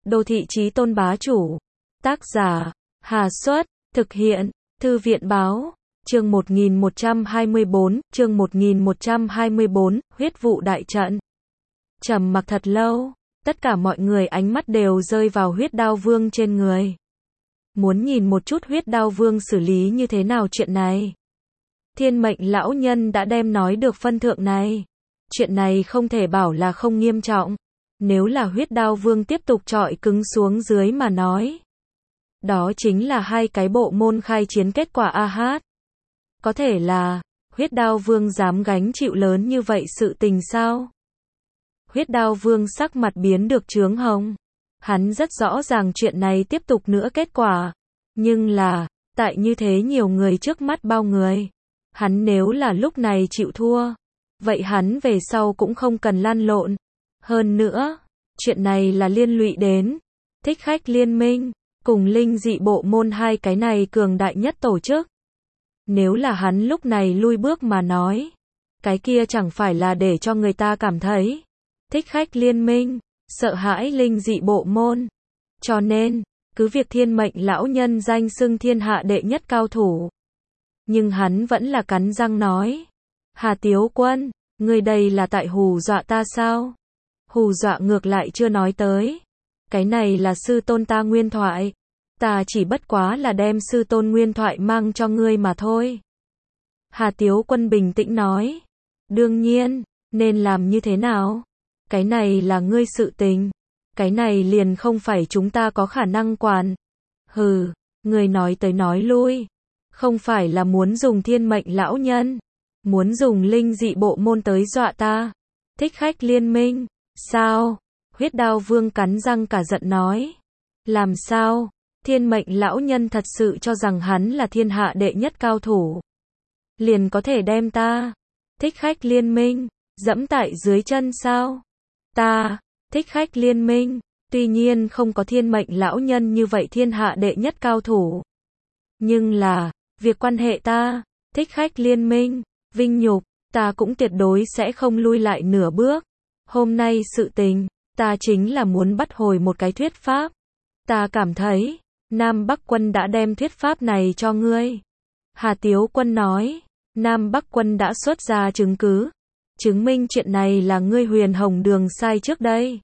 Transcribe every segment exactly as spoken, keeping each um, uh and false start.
Đô thị chí tôn bá chủ. Tác giả, Hà Xuất, thực hiện, Thư viện Báo. Chương một nghìn một trăm hai mươi bốn, chương một nghìn một trăm hai mươi bốn, huyết vụ đại trận. Trầm mặc thật lâu, tất cả mọi người ánh mắt đều rơi vào huyết đao vương trên người. Muốn nhìn một chút huyết đao vương xử lý như thế nào chuyện này. Thiên mệnh lão nhân đã đem nói được phân thượng này. Chuyện này không thể bảo là không nghiêm trọng. Nếu là huyết đao vương tiếp tục trọi cứng xuống dưới mà nói. Đó chính là hai cái bộ môn khai chiến kết quả a hát. Có thể là, huyết đao vương dám gánh chịu lớn như vậy sự tình sao? Huyết đao vương sắc mặt biến được chướng hồng. Hắn rất rõ ràng chuyện này tiếp tục nữa kết quả. Nhưng là, tại như thế nhiều người trước mắt bao người. Hắn nếu là lúc này chịu thua. Vậy hắn về sau cũng không cần lăn lộn. Hơn nữa, chuyện này là liên lụy đến Thích Khách Liên Minh, cùng linh dị bộ môn hai cái này cường đại nhất tổ chức. Nếu là hắn lúc này lui bước mà nói, cái kia chẳng phải là để cho người ta cảm thấy Thích Khách Liên Minh sợ hãi linh dị bộ môn. Cho nên, cứ việc thiên mệnh lão nhân danh xưng thiên hạ đệ nhất cao thủ. Nhưng hắn vẫn là cắn răng nói. Hà Tiếu Quân, người đây là tại hù dọa ta sao? Hù dọa ngược lại chưa nói tới. Cái này là sư tôn ta nguyên thoại. Ta chỉ bất quá là đem sư tôn nguyên thoại mang cho ngươi mà thôi. Hà Tiếu Quân bình tĩnh nói. Đương nhiên, nên làm như thế nào? Cái này là ngươi sự tình. Cái này liền không phải chúng ta có khả năng quản. Hừ, người nói tới nói lui. Không phải là muốn dùng thiên mệnh lão nhân. Muốn dùng linh dị bộ môn tới dọa ta. Thích Khách Liên Minh. Sao? Huyết đao vương cắn răng cả giận nói. Làm sao? Thiên mệnh lão nhân thật sự cho rằng hắn là thiên hạ đệ nhất cao thủ. Liền có thể đem ta, Thích Khách Liên Minh, dẫm tại dưới chân sao? Ta, Thích Khách Liên Minh, tuy nhiên không có thiên mệnh lão nhân như vậy thiên hạ đệ nhất cao thủ. Nhưng là, việc quan hệ ta, Thích Khách Liên Minh, vinh nhục, ta cũng tuyệt đối sẽ không lui lại nửa bước. Hôm nay sự tình, ta chính là muốn bắt hồi một cái thuyết pháp. Ta cảm thấy, Nam Bắc Quân đã đem thuyết pháp này cho ngươi. Hà Tiếu Quân nói, Nam Bắc Quân đã xuất ra chứng cứ. Chứng minh chuyện này là ngươi Huyền Hồng Đường sai trước đây.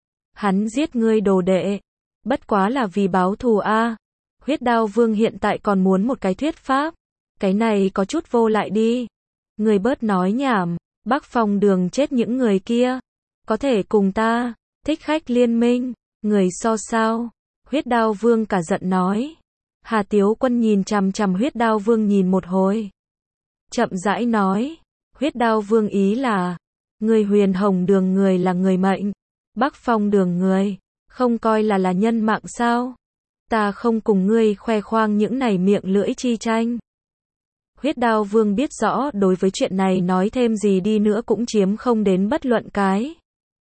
Hắn giết ngươi đồ đệ. Bất quá là vì báo thù a. Huyết đao vương hiện tại còn muốn một cái thuyết pháp. Cái này có chút vô lại đi. Ngươi bớt nói nhảm. Bắc Phong Đường chết những người kia. Có thể cùng ta, Thích Khách Liên Minh, người so sao? Huyết đao vương cả giận nói. Hà Tiếu Quân nhìn chằm chằm huyết đao vương nhìn một hồi. Chậm rãi nói. Huyết đao vương ý là. Người Huyền Hồng Đường người là người mệnh. Bắc Phong Đường người. Không coi là là nhân mạng sao. Ta không cùng ngươi khoe khoang những này miệng lưỡi chi tranh. Huyết đao vương biết rõ đối với chuyện này nói thêm gì đi nữa cũng chiếm không đến bất luận cái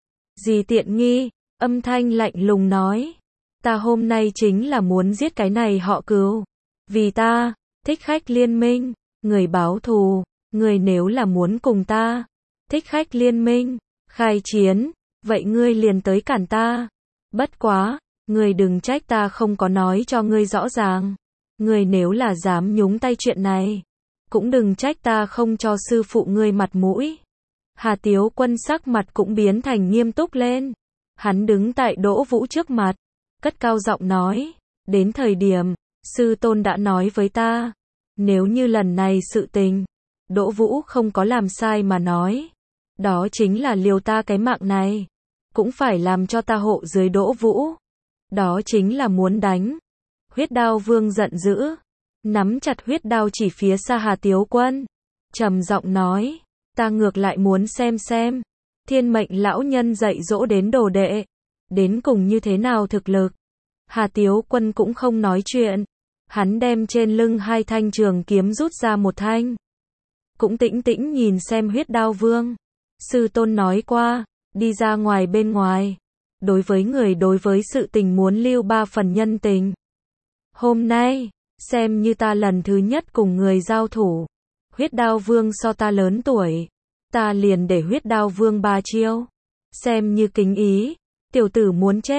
gì tiện nghi. Âm thanh lạnh lùng nói. Ta hôm nay chính là muốn giết cái này họ Cừu. Vì ta, Thích Khách Liên Minh, người báo thù, người nếu là muốn cùng ta, Thích Khách Liên Minh, khai chiến, vậy ngươi liền tới cản ta. Bất quá, ngươi đừng trách ta không có nói cho ngươi rõ ràng. Ngươi nếu là dám nhúng tay chuyện này, cũng đừng trách ta không cho sư phụ ngươi mặt mũi. Hà Tiếu Quân sắc mặt cũng biến thành nghiêm túc lên. Hắn đứng tại Đỗ Vũ trước mặt, cất cao giọng nói, đến thời điểm, sư tôn đã nói với ta, nếu như lần này sự tình, Đỗ Vũ không có làm sai mà nói, đó chính là liều ta cái mạng này, cũng phải làm cho ta hộ dưới Đỗ Vũ, đó chính là muốn đánh. Huyết đao vương giận dữ, nắm chặt huyết đao chỉ phía xa Hà Tiếu Quân, trầm giọng nói, ta ngược lại muốn xem xem, thiên mệnh lão nhân dạy dỗ đến đồ đệ, đến cùng như thế nào thực lực. Hà Tiếu Quân cũng không nói chuyện. Hắn đem trên lưng hai thanh trường kiếm rút ra một thanh. Cũng tĩnh tĩnh nhìn xem huyết đao vương. Sư tôn nói qua, đi ra ngoài bên ngoài. Đối với người đối với sự tình muốn lưu ba phần nhân tình. Hôm nay, xem như ta lần thứ nhất cùng người giao thủ. Huyết đao vương so ta lớn tuổi. Ta liền để huyết đao vương ba chiêu. Xem như kính ý. Tiểu tử muốn chết,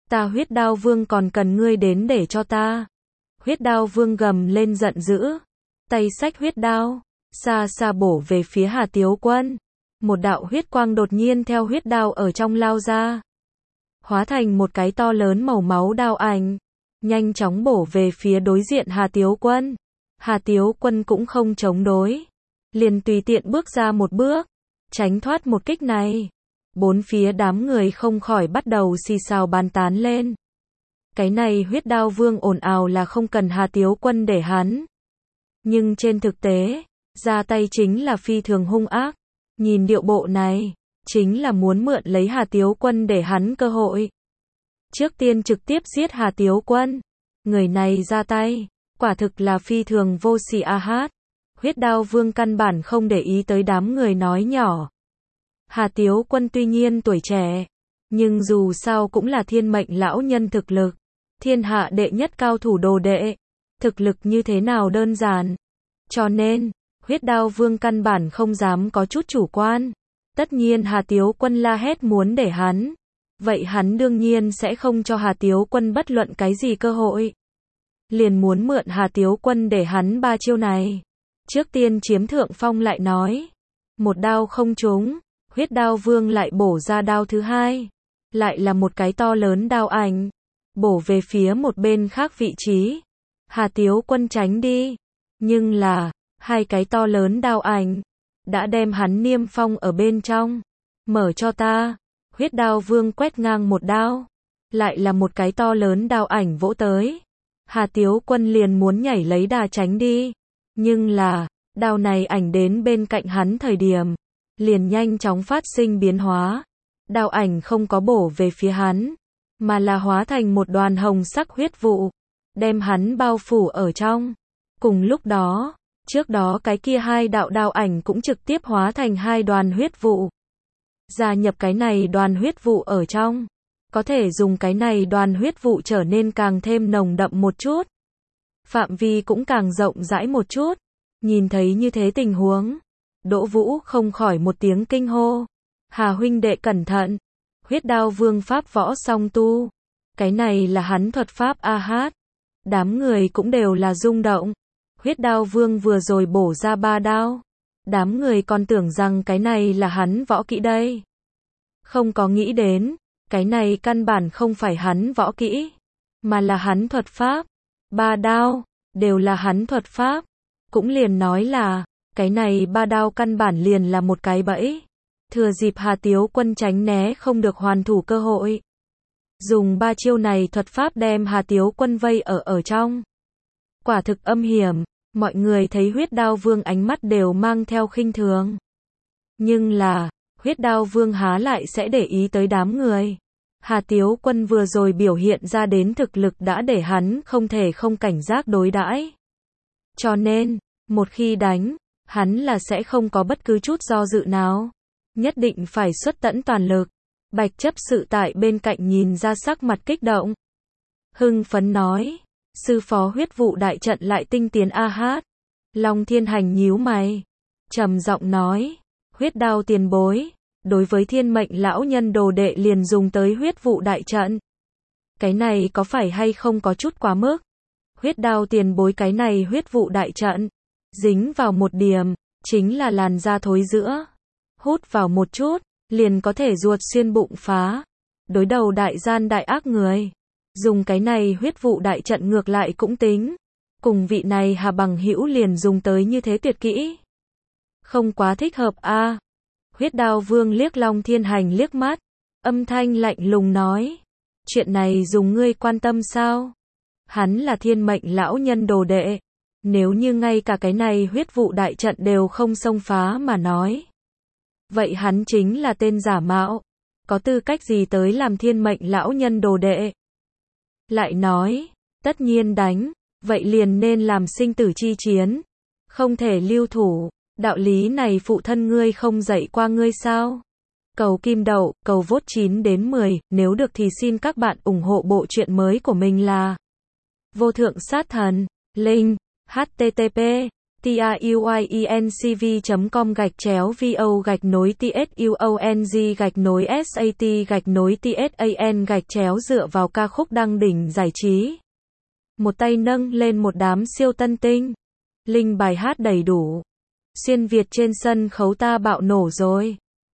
Ta Huyết Đao Vương còn cần ngươi đến để cho ta. Huyết Đao Vương gầm lên giận dữ, tay xách huyết đao, xa xa bổ về phía Hà Tiếu Quân. Một đạo huyết quang đột nhiên theo huyết đao ở trong lao ra, hóa thành một cái to lớn màu máu đao ảnh, nhanh chóng bổ về phía đối diện Hà Tiếu Quân. Hà Tiếu Quân cũng không chống đối, liền tùy tiện bước ra một bước, tránh thoát một kích này. Bốn phía đám người không khỏi bắt đầu xì xào bàn tán lên. Cái này Huyết Đao Vương ồn ào là không cần Hà Tiếu Quân để hắn. Nhưng trên thực tế, ra tay chính là phi thường hung ác. Nhìn điệu bộ này, chính là muốn mượn lấy Hà Tiếu Quân để hắn cơ hội. Trước tiên trực tiếp giết Hà Tiếu Quân. Người này ra tay, quả thực là phi thường vô sỉ a hát. Huyết Đao Vương căn bản không để ý tới đám người nói nhỏ. Hà Tiếu Quân tuy nhiên tuổi trẻ, nhưng dù sao cũng là thiên mệnh lão nhân thực lực. Thiên hạ đệ nhất cao thủ đồ đệ. Thực lực như thế nào đơn giản. Cho nên, Huyết Đao Vương căn bản không dám có chút chủ quan. Tất nhiên Hà Tiếu Quân la hét muốn để hắn. Vậy hắn đương nhiên sẽ không cho Hà Tiếu Quân bất luận cái gì cơ hội. Liền muốn mượn Hà Tiếu Quân để hắn ba chiêu này. Trước tiên chiếm thượng phong lại nói. Một đao không trúng, Huyết Đao Vương lại bổ ra đao thứ hai. Lại là một cái to lớn đao ảnh. Bổ về phía một bên khác vị trí. Hà Tiếu Quân tránh đi. Nhưng là, hai cái to lớn đao ảnh đã đem hắn niêm phong ở bên trong. Mở cho ta. Huyết Đao Vương quét ngang một đao. Lại là một cái to lớn đao ảnh vỗ tới. Hà Tiếu Quân liền muốn nhảy lấy đà tránh đi. Nhưng là, đao này ảnh đến bên cạnh hắn thời điểm, liền nhanh chóng phát sinh biến hóa. Đao ảnh không có bổ về phía hắn, mà là hóa thành một đoàn hồng sắc huyết vụ, đem hắn bao phủ ở trong. Cùng lúc đó, trước đó cái kia hai đạo đao ảnh cũng trực tiếp hóa thành hai đoàn huyết vụ. Gia nhập cái này đoàn huyết vụ ở trong, có thể dùng cái này đoàn huyết vụ trở nên càng thêm nồng đậm một chút. Phạm vi cũng càng rộng rãi một chút. Nhìn thấy như thế tình huống, Đỗ Vũ không khỏi một tiếng kinh hô. Hà huynh đệ cẩn thận. Huyết Đao Vương pháp võ song tu. Cái này là hắn thuật pháp a hát. Đám người cũng đều là rung động. Huyết Đao Vương vừa rồi bổ ra ba đao. Đám người còn tưởng rằng cái này là hắn võ kỹ đây. Không có nghĩ đến, cái này căn bản không phải hắn võ kỹ, mà là hắn thuật pháp. Ba đao, đều là hắn thuật pháp. Cũng liền nói là, cái này ba đao căn bản liền là một cái bẫy. Thừa dịp Hà Tiếu Quân tránh né không được hoàn thủ cơ hội. Dùng ba chiêu này thuật pháp đem Hà Tiếu Quân vây ở ở trong. Quả thực âm hiểm, mọi người thấy Huyết Đao Vương ánh mắt đều mang theo khinh thường. Nhưng là, Huyết Đao Vương há lại sẽ để ý tới đám người. Hà Tiếu Quân vừa rồi biểu hiện ra đến thực lực đã để hắn không thể không cảnh giác đối đãi. Cho nên, một khi đánh, hắn là sẽ không có bất cứ chút do dự nào. Nhất định phải xuất tận toàn lực. Bạch chấp sự tại bên cạnh nhìn ra sắc mặt kích động. Hưng phấn nói, sư phó huyết vụ đại trận lại tinh tiến a hát. Long Thiên Hành nhíu mày, trầm giọng nói, huyết đao tiền bối, đối với thiên mệnh lão nhân đồ đệ liền dùng tới huyết vụ đại trận. Cái này có phải hay không có chút quá mức? Huyết đao tiền bối cái này huyết vụ đại trận, dính vào một điểm, chính là làn da thối giữa. Hút vào một chút, liền có thể ruột xuyên bụng phá. Đối đầu đại gian đại ác người. Dùng cái này huyết vụ đại trận ngược lại cũng tính. Cùng vị này Hà bằng hữu liền dùng tới như thế tuyệt kỹ. Không quá thích hợp a à. Huyết Đao Vương liếc Long Thiên Hành liếc mắt. Âm thanh lạnh lùng nói. Chuyện này dùng ngươi quan tâm sao? Hắn là thiên mệnh lão nhân đồ đệ. Nếu như ngay cả cái này huyết vụ đại trận đều không xông phá mà nói. Vậy hắn chính là tên giả mạo. Có tư cách gì tới làm thiên mệnh lão nhân đồ đệ? Lại nói, tất nhiên đánh, vậy liền nên làm sinh tử chi chiến. Không thể lưu thủ, đạo lý này phụ thân ngươi không dạy qua ngươi sao? Cầu kim đậu, cầu vote chín đến mười, nếu được thì xin các bạn ủng hộ bộ truyện mới của mình là Vô Thượng Sát Thần, link, H T T P tiuyencv chấm com gạch chéo vo gạch nối tsuong gạch nối sat gạch nối tsan gạch chéo dựa vào ca khúc đăng đỉnh giải trí. Một tay nâng lên một đám siêu tân tinh. Link bài hát đầy đủ. Xuyên Việt trên sân khấu ta bạo nổ rồi.